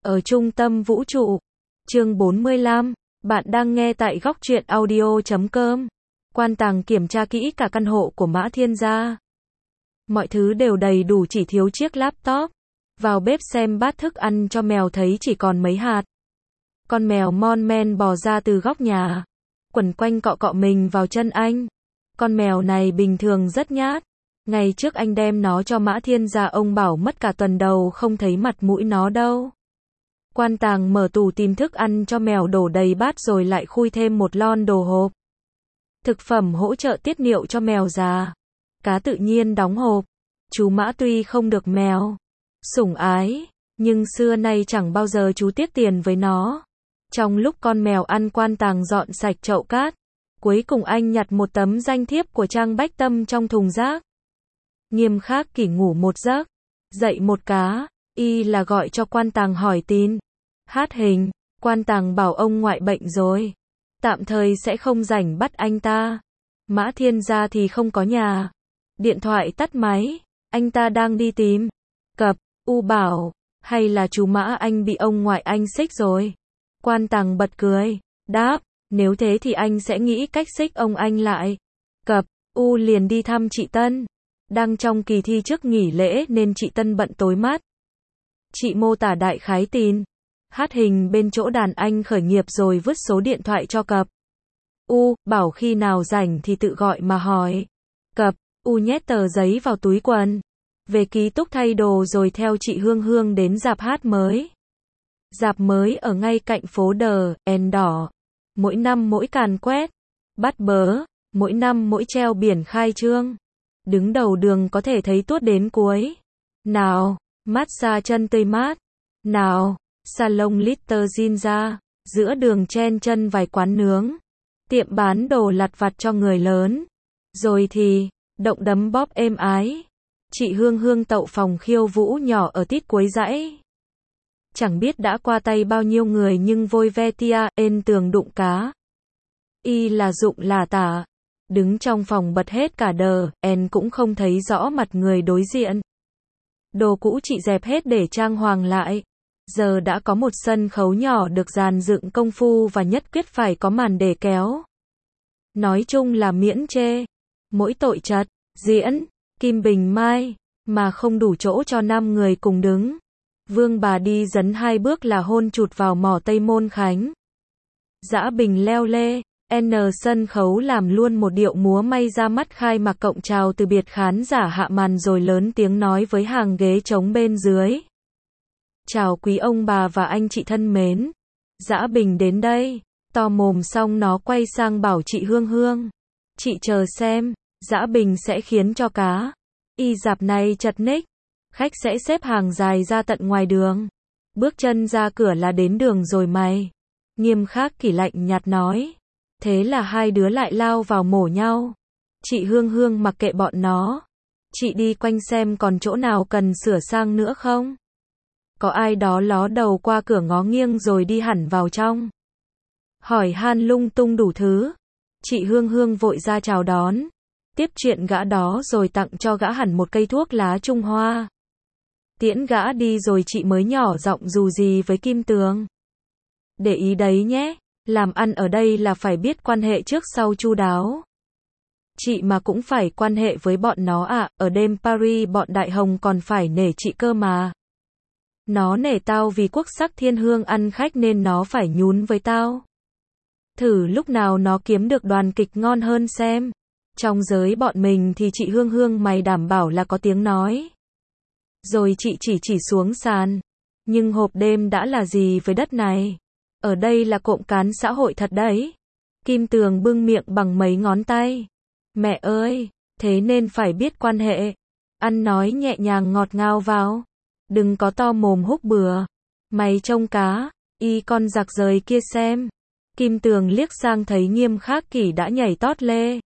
Ở trung tâm vũ trụ. Chương 45. Bạn đang nghe tại góc truyện audio.com. Quan Tàng kiểm tra kỹ cả căn hộ của Mã Thiên gia. Mọi thứ đều đầy đủ chỉ thiếu chiếc laptop. Vào bếp xem bát thức ăn cho mèo thấy chỉ còn mấy hạt. Con mèo mon men bò ra từ góc nhà. Quẩn quanh cọ cọ mình vào chân anh. Con mèo này bình thường rất nhát. Ngày trước anh đem nó cho Mã Thiên gia, ông bảo mất cả tuần đầu không thấy mặt mũi nó đâu. Quan Tàng mở tủ tìm thức ăn cho mèo, đổ đầy bát rồi lại khui thêm một lon đồ hộp. Thực phẩm hỗ trợ tiết niệu cho mèo già. Cá tự nhiên đóng hộp. Chú Mã tuy không được mèo sủng ái, nhưng xưa nay chẳng bao giờ chú tiếc tiền với nó. Trong lúc con mèo ăn, Quan Tàng dọn sạch chậu cát. Cuối cùng anh nhặt một tấm danh thiếp của Trang Bách Tâm trong thùng rác. Nghiêm Khắc Kỷ ngủ một giấc, dậy một cá, y là gọi cho Quan Tàng hỏi tin. Hát Hình, Quan Tàng bảo ông ngoại bệnh rồi, tạm thời sẽ không rảnh bắt anh ta. Mã Thiên gia thì không có nhà. Điện thoại tắt máy, anh ta đang đi tìm. Cập, U bảo, hay là chú Mã anh bị ông ngoại anh xích rồi. Quan Tàng bật cười, đáp, nếu thế thì anh sẽ nghĩ cách xích ông anh lại. Cập, U liền đi thăm chị Tân. Đang trong kỳ thi trước nghỉ lễ nên chị Tân bận tối mát. Chị mô tả đại khái tin. Hát Hình bên chỗ đàn anh khởi nghiệp rồi vứt số điện thoại cho Cập. U bảo khi nào rảnh thì tự gọi mà hỏi. Cập, U nhét tờ giấy vào túi quần. Về ký túc thay đồ rồi theo chị Hương Hương đến rạp hát mới. Rạp mới ở ngay cạnh phố Đờ, En Đỏ. Mỗi năm mỗi càn quét. Bắt bớ, mỗi năm mỗi treo biển khai trương. Đứng đầu đường có thể thấy tuốt đến cuối. Nào, massage chân tươi mát. Nào, salon Little Jinja. Giữa đường chen chân vài quán nướng. Tiệm bán đồ lặt vặt cho người lớn. Rồi thì, động đấm bóp êm ái. Chị Hương Hương tậu phòng khiêu vũ nhỏ ở tít cuối dãy. Chẳng biết đã qua tay bao nhiêu người nhưng vôi ve tia, ên tường đụng cá. Y là dụng là tả. Đứng trong phòng bật hết cả đờ, en cũng không thấy rõ mặt người đối diện. Đồ cũ chị dẹp hết để trang hoàng lại. Giờ đã có một sân khấu nhỏ được dàn dựng công phu và nhất quyết phải có màn để kéo. Nói chung là miễn chê. Mỗi tội chật, diễn, Kim Bình Mai, mà không đủ chỗ cho 5 người cùng đứng. Vương bà đi dấn 2 bước là hôn chụt vào mỏ Tây Môn Khánh. Dã Bình leo lê. Sân khấu làm luôn một điệu múa may ra mắt khai mạc cộng chào từ biệt khán giả hạ màn rồi lớn tiếng nói với hàng ghế trống bên dưới. Chào quý ông bà và anh chị thân mến. Dã Bình đến đây. To mồm xong nó quay sang bảo chị Hương Hương. Chị chờ xem, Dã Bình sẽ khiến cho cá. Y dạp này chật ních. Khách sẽ xếp hàng dài ra tận ngoài đường. Bước chân ra cửa là đến đường rồi mày. Nghiêm Khắc Kỷ lạnh nhạt nói. Thế là hai đứa lại lao vào mổ nhau. Chị Hương Hương mặc kệ bọn nó. Chị đi quanh xem còn chỗ nào cần sửa sang nữa không. Có ai đó ló đầu qua cửa ngó nghiêng rồi đi hẳn vào trong. Hỏi han lung tung đủ thứ. Chị Hương Hương vội ra chào đón. Tiếp chuyện gã đó rồi tặng cho gã hẳn một cây thuốc lá Trung Hoa. Tiễn gã đi rồi chị mới nhỏ giọng dù gì với Kim Tường. Để ý đấy nhé. Làm ăn ở đây là phải biết quan hệ trước sau chu đáo. Chị mà cũng phải quan hệ với bọn nó à, ở đêm Paris bọn Đại Hồng còn phải nể chị cơ mà. Nó nể tao vì quốc sắc thiên hương ăn khách nên nó phải nhún với tao. Thử lúc nào nó kiếm được đoàn kịch ngon hơn xem. Trong giới bọn mình thì chị Hương Hương mày đảm bảo là có tiếng nói. Rồi chị chỉ xuống sàn. Nhưng hộp đêm đã là gì với đất này? Ở đây là cộm cán xã hội thật đấy. Kim Tường bưng miệng bằng mấy ngón tay. Mẹ ơi, thế nên phải biết quan hệ. Ăn nói nhẹ nhàng ngọt ngào vào. Đừng có to mồm húc bừa. Mày trông cá, y con giặc rời kia xem. Kim Tường liếc sang thấy Nghiêm Khắc Kỷ đã nhảy tót lê.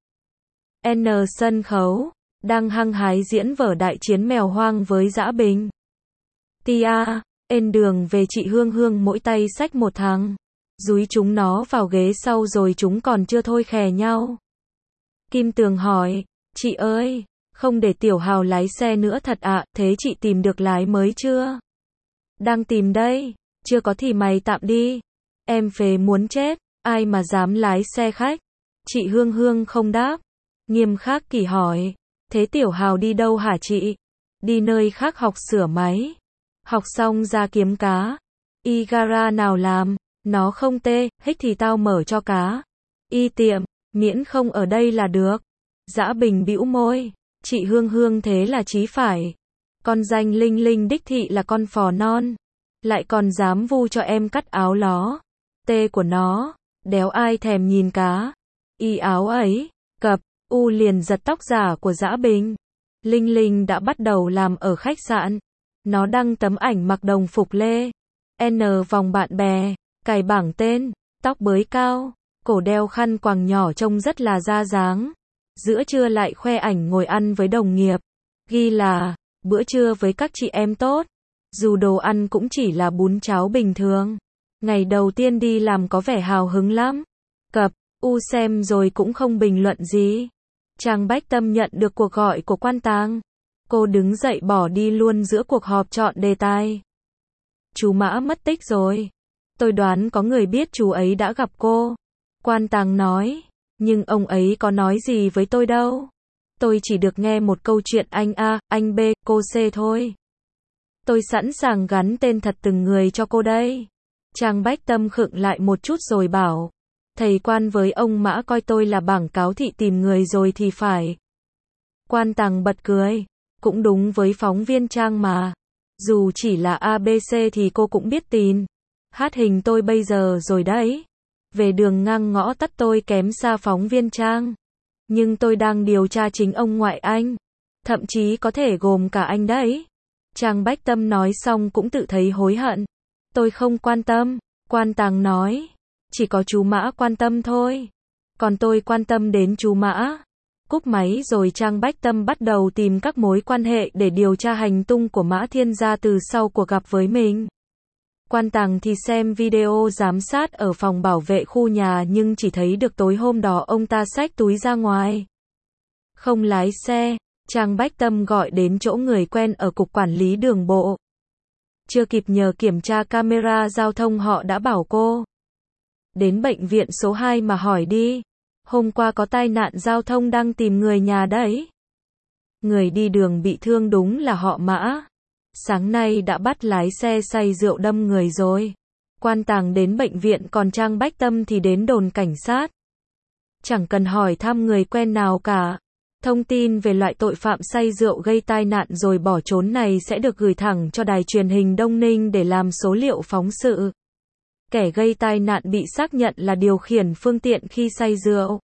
Sân khấu, đang hăng hái diễn vở đại chiến mèo hoang với Dã Bình. Tia. Đường về chị Hương Hương mỗi tay xách một thằng. Dúi chúng nó vào ghế sau rồi chúng còn chưa thôi khè nhau. Kim Tường hỏi, chị ơi, không để Tiểu Hào lái xe nữa thật ạ, thế chị tìm được lái mới chưa? Đang tìm đây. Chưa có thì mày tạm đi. Em phế muốn chết, ai mà dám lái xe khách. Chị Hương Hương không đáp. Nghiêm Khắc Kỷ hỏi, thế Tiểu Hào đi đâu hả chị? Đi nơi khác học sửa máy. Học xong ra kiếm cá. Y gara nào làm, nó không tê, hích thì tao mở cho cá. Y tiệm, miễn không ở đây là được. Dã Bình bĩu môi, chị Hương Hương thế là chí phải. Con danh Linh Linh đích thị là con phò non. Lại còn dám vu cho em cắt áo ló. Tê của nó, đéo ai thèm nhìn cá. Y áo ấy, cập, U liền giật tóc giả của Dã Bình. Linh Linh đã bắt đầu làm ở khách sạn. Nó đăng tấm ảnh mặc đồng phục lê. N vòng bạn bè, cài bảng tên, tóc bới cao, cổ đeo khăn quàng nhỏ trông rất là ra dáng. Giữa trưa lại khoe ảnh ngồi ăn với đồng nghiệp. Ghi là, bữa trưa với các chị em tốt. Dù đồ ăn cũng chỉ là bún cháo bình thường. Ngày đầu tiên đi làm có vẻ hào hứng lắm. Cập, U xem rồi cũng không bình luận gì. Trang Bách Tâm nhận được cuộc gọi của Quan Tàng. Cô đứng dậy bỏ đi luôn giữa cuộc họp chọn đề tài. Chú Mã mất tích rồi. Tôi đoán có người biết chú ấy đã gặp cô. Quan Tàng nói. Nhưng ông ấy có nói gì với tôi đâu. Tôi chỉ được nghe một câu chuyện anh A, anh B, cô C thôi. Tôi sẵn sàng gắn tên thật từng người cho cô đây. Trang Bách Tâm khựng lại một chút rồi bảo. Thầy Quan với ông Mã coi tôi là bảng cáo thị tìm người rồi thì phải. Quan Tàng bật cười. Cũng đúng với phóng viên Trang mà. Dù chỉ là ABC thì cô cũng biết tin. Hát hình tôi bây giờ rồi đấy. Về đường ngang ngõ tắt tôi kém xa phóng viên Trang. Nhưng tôi đang điều tra chính ông ngoại anh. Thậm chí có thể gồm cả anh đấy. Trang Bách Tâm nói xong cũng tự thấy hối hận. Tôi không quan tâm. Quan Tàng nói. Chỉ có chú Mã quan tâm thôi. Còn tôi quan tâm đến chú Mã. Cúp máy rồi Trang Bách Tâm bắt đầu tìm các mối quan hệ để điều tra hành tung của Mã Thiên Gia từ sau cuộc gặp với mình. Quan Tàng thì xem video giám sát ở phòng bảo vệ khu nhà nhưng chỉ thấy được tối hôm đó ông ta xách túi ra ngoài. Không lái xe, Trang Bách Tâm gọi đến chỗ người quen ở Cục Quản lý Đường bộ. Chưa kịp nhờ kiểm tra camera giao thông họ đã bảo cô. Đến bệnh viện số 2 mà hỏi đi. Hôm qua có tai nạn giao thông đang tìm người nhà đấy. Người đi đường bị thương đúng là họ Mã. Sáng nay đã bắt lái xe say rượu đâm người rồi. Quan Tàng đến bệnh viện còn Trang Bách Tâm thì đến đồn cảnh sát. Chẳng cần hỏi thăm người quen nào cả. Thông tin về loại tội phạm say rượu gây tai nạn rồi bỏ trốn này sẽ được gửi thẳng cho đài truyền hình Đông Ninh để làm số liệu phóng sự. Kẻ gây tai nạn bị xác nhận là điều khiển phương tiện khi say rượu.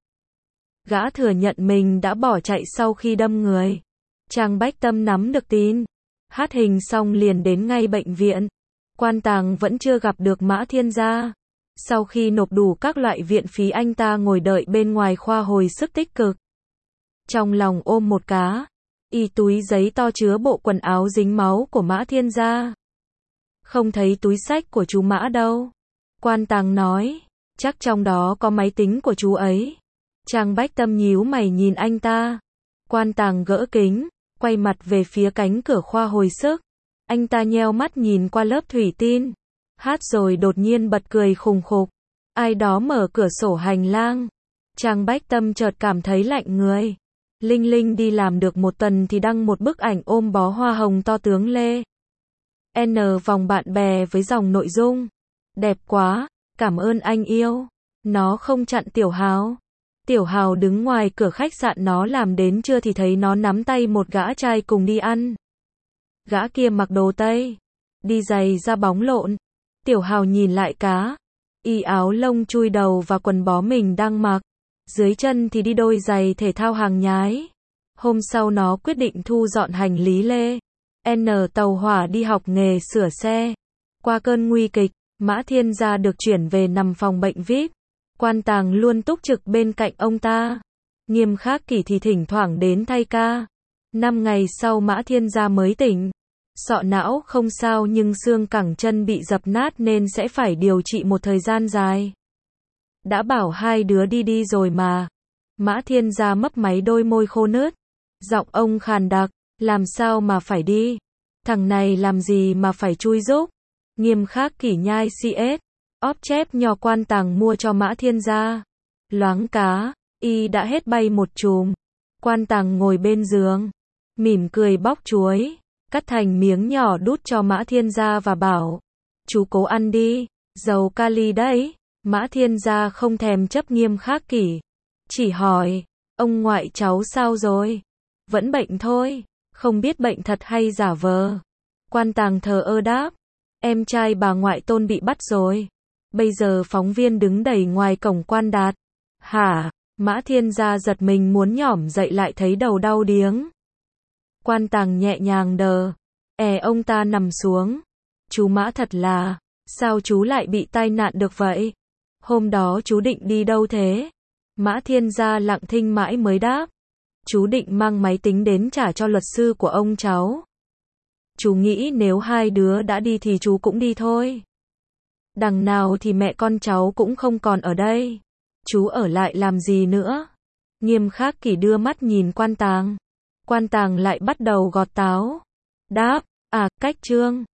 Gã thừa nhận mình đã bỏ chạy sau khi đâm người. Trang Bách Tâm nắm được tin. Hát hình xong liền đến ngay bệnh viện. Quan Tàng vẫn chưa gặp được Mã Thiên Gia. Sau khi nộp đủ các loại viện phí anh ta ngồi đợi bên ngoài khoa hồi sức tích cực. Trong lòng ôm một cá. Y túi giấy to chứa bộ quần áo dính máu của Mã Thiên Gia. Không thấy túi xách của chú Mã đâu. Quan Tàng nói. Chắc trong đó có máy tính của chú ấy. Trang Bách Tâm nhíu mày nhìn anh ta. Quan Tàng gỡ kính. Quay mặt về phía cánh cửa khoa hồi sức. Anh ta nheo mắt nhìn qua lớp thủy tinh. Hát rồi đột nhiên bật cười khùng khục. Ai đó mở cửa sổ hành lang. Trang Bách Tâm chợt cảm thấy lạnh người. Linh Linh đi làm được một tuần thì đăng một bức ảnh ôm bó hoa hồng to tướng lê. N vòng bạn bè với dòng nội dung. Đẹp quá, cảm ơn anh yêu. Nó không chặn Tiểu Hào. Tiểu Hào đứng ngoài cửa khách sạn nó làm đến trưa thì thấy nó nắm tay một gã trai cùng đi ăn. Gã kia mặc đồ Tây. Đi giày da bóng lộn. Tiểu Hào nhìn lại cá. Y áo lông chui đầu và quần bó mình đang mặc. Dưới chân thì đi đôi giày thể thao hàng nhái. Hôm sau nó quyết định thu dọn hành lý lê. N tàu hỏa đi học nghề sửa xe. Qua cơn nguy kịch, Mã Thiên Gia được chuyển về nằm phòng bệnh VIP. Quan Tàng luôn túc trực bên cạnh ông ta. Nghiêm Khắc Kỷ thì thỉnh thoảng đến thay ca. 5 ngày sau Mã Thiên Gia mới tỉnh. Sọ não không sao nhưng xương cẳng chân bị dập nát nên sẽ phải điều trị một thời gian dài. Đã bảo hai đứa đi rồi mà. Mã Thiên Gia mấp máy đôi môi khô nứt. Giọng ông khàn đặc. Làm sao mà phải đi? Thằng này làm gì mà phải chui giúp? Nghiêm Khắc Kỷ nhai CS, óp chép nho Quan Tàng mua cho Mã Thiên gia. Loáng cá, y đã hết bay một chùm. Quan Tàng ngồi bên giường, mỉm cười bóc chuối, cắt thành miếng nhỏ đút cho Mã Thiên gia và bảo, chú cố ăn đi, dầu kali đấy. Mã Thiên gia không thèm chấp Nghiêm Khắc Kỷ, chỉ hỏi, ông ngoại cháu sao rồi? Vẫn bệnh thôi, không biết bệnh thật hay giả vờ. Quan Tàng thờ ơ đáp, em trai bà ngoại Tôn bị bắt rồi. Bây giờ phóng viên đứng đầy ngoài cổng Quan Đạt. Hả? Mã Thiên gia giật mình muốn nhỏm dậy lại thấy đầu đau điếng. Quan Tàng nhẹ nhàng đờ. Ông ta nằm xuống. Chú Mã thật là, sao chú lại bị tai nạn được vậy? Hôm đó chú định đi đâu thế? Mã Thiên gia lặng thinh mãi mới đáp. Chú định mang máy tính đến trả cho luật sư của ông cháu. Chú nghĩ nếu hai đứa đã đi thì chú cũng đi thôi. Đằng nào thì mẹ con cháu cũng không còn ở đây. Chú ở lại làm gì nữa? Nghiêm Khắc Kỷ đưa mắt nhìn Quan Tàng. Quan Tàng lại bắt đầu gọt táo. Đáp, cách Trương.